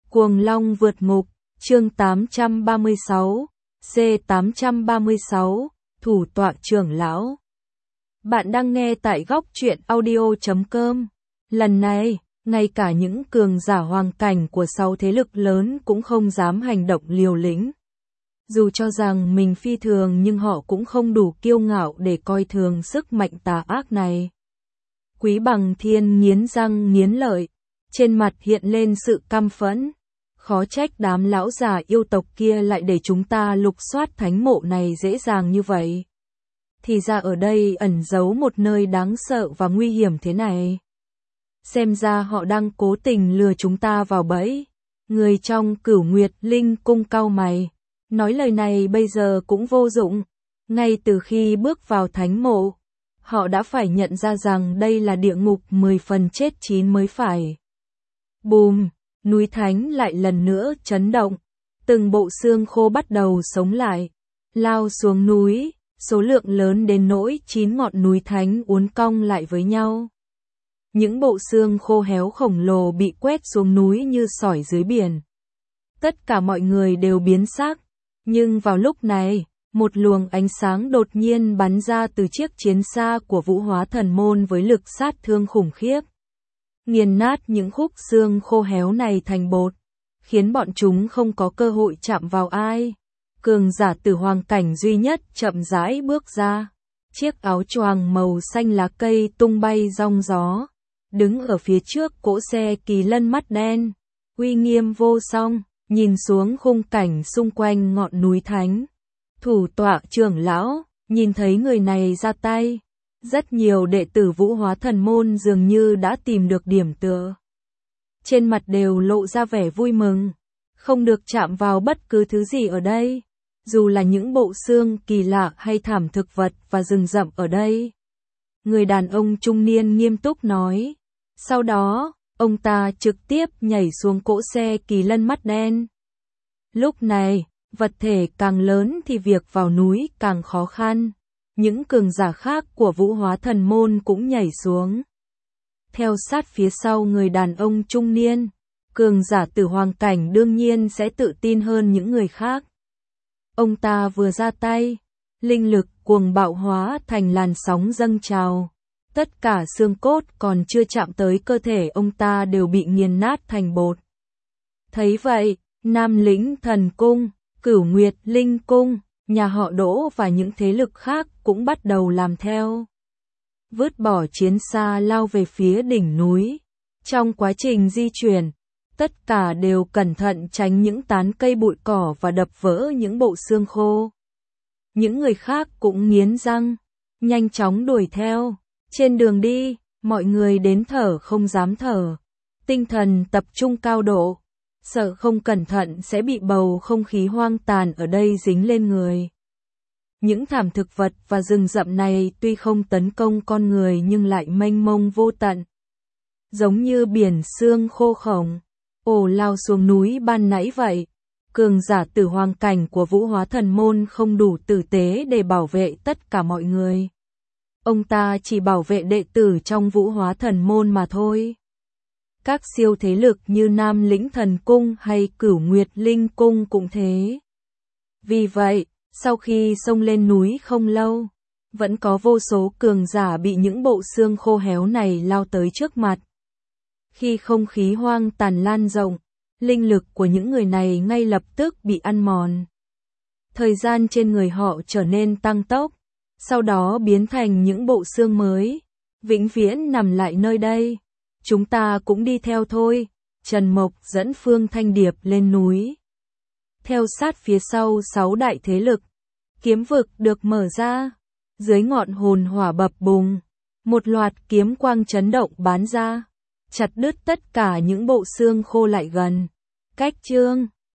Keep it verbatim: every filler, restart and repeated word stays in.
Cuồng Long vượt ngục, chương tám trăm ba mươi sáu, C tám trăm ba mươi sáu, Thủ tọa trưởng lão. Bạn đang nghe tại góc truyện audio chấm com. Lần này, ngay cả những cường giả hoàng cảnh của sáu thế lực lớn cũng không dám hành động liều lĩnh. Dù cho rằng mình phi thường nhưng họ cũng không đủ kiêu ngạo để coi thường sức mạnh tà ác này. Quý Bằng Thiên nghiến răng nghiến lợi, trên mặt hiện lên sự căm phẫn. Khó trách đám lão già yêu tộc kia lại để chúng ta lục soát thánh mộ này dễ dàng như vậy. Thì ra ở đây ẩn giấu một nơi đáng sợ và nguy hiểm thế này. Xem ra họ đang cố tình lừa chúng ta vào bẫy. Người trong Cửu Nguyệt Linh cung cau mày, nói lời này bây giờ cũng vô dụng. Ngay từ khi bước vào thánh mộ, họ đã phải nhận ra rằng đây là địa ngục mười phần chết chín mới phải. Bùm, núi thánh lại lần nữa chấn động. Từng bộ xương khô bắt đầu sống lại, lao xuống núi, số lượng lớn đến nỗi chín ngọn núi thánh uốn cong lại với nhau. Những bộ xương khô héo khổng lồ bị quét xuống núi như sỏi dưới biển. Tất cả mọi người đều biến sắc, nhưng vào lúc này, một luồng ánh sáng đột nhiên bắn ra từ chiếc chiến xa của Vũ Hóa Thần Môn với lực sát thương khủng khiếp. Nghiền nát những khúc xương khô héo này thành bột, khiến bọn chúng không có cơ hội chạm vào ai. Cường giả tử hoàng cảnh duy nhất chậm rãi bước ra, chiếc áo choàng màu xanh lá cây tung bay rong gió, đứng ở phía trước cỗ xe kỳ lân mắt đen, uy nghiêm vô song, nhìn xuống khung cảnh xung quanh ngọn núi thánh. Thủ tọa trưởng lão, nhìn thấy người này ra tay, rất nhiều đệ tử Vũ Hóa Thần Môn dường như đã tìm được điểm tựa. Trên mặt đều lộ ra vẻ vui mừng, không được chạm vào bất cứ thứ gì ở đây, dù là những bộ xương kỳ lạ hay thảm thực vật và rừng rậm ở đây. Người đàn ông trung niên nghiêm túc nói. Sau đó, ông ta trực tiếp nhảy xuống cỗ xe kỳ lân mắt đen. Lúc này, vật thể càng lớn thì việc vào núi càng khó khăn. Những cường giả khác của Vũ Hóa Thần Môn cũng nhảy xuống. Theo sát phía sau người đàn ông trung niên, cường giả tử hoàng cảnh đương nhiên sẽ tự tin hơn những người khác. Ông ta vừa ra tay, linh lực cuồng bạo hóa thành làn sóng dâng trào. Tất cả xương cốt còn chưa chạm tới cơ thể ông ta đều bị nghiền nát thành bột. Thấy vậy, Nam Lĩnh Thần Cung, Cửu Nguyệt Linh Cung, nhà họ Đỗ và những thế lực khác cũng bắt đầu làm theo. Vứt bỏ chiến xa lao về phía đỉnh núi. Trong quá trình di chuyển, tất cả đều cẩn thận tránh những tán cây bụi cỏ và đập vỡ những bộ xương khô. Những người khác cũng nghiến răng, nhanh chóng đuổi theo. Trên đường đi, mọi người đến thở không dám thở. Tinh thần tập trung cao độ, sợ không cẩn thận sẽ bị bầu không khí hoang tàn ở đây dính lên người. Những thảm thực vật và rừng rậm này tuy không tấn công con người nhưng lại mênh mông vô tận. Giống như biển xương khô khổng, ồ lao xuống núi ban nãy vậy. Cường giả tử hoàng cảnh của Vũ Hóa Thần Môn không đủ tử tế để bảo vệ tất cả mọi người. Ông ta chỉ bảo vệ đệ tử trong Vũ Hóa Thần Môn mà thôi. Các siêu thế lực như Nam Lĩnh Thần Cung hay Cửu Nguyệt Linh Cung cũng thế. Vì vậy, sau khi xông lên núi không lâu, vẫn có vô số cường giả bị những bộ xương khô héo này lao tới trước mặt. Khi không khí hoang tàn lan rộng, linh lực của những người này ngay lập tức bị ăn mòn. Thời gian trên người họ trở nên tăng tốc, sau đó biến thành những bộ xương mới, vĩnh viễn nằm lại nơi đây. Chúng ta cũng đi theo thôi. Trần Mộc dẫn Phương Thanh Điệp lên núi. Theo sát phía sau sáu đại thế lực, kiếm vực được mở ra. Dưới ngọn hồn hỏa bập bùng, một loạt kiếm quang chấn động bắn ra, chặt đứt tất cả những bộ xương khô lại gần. Cách chương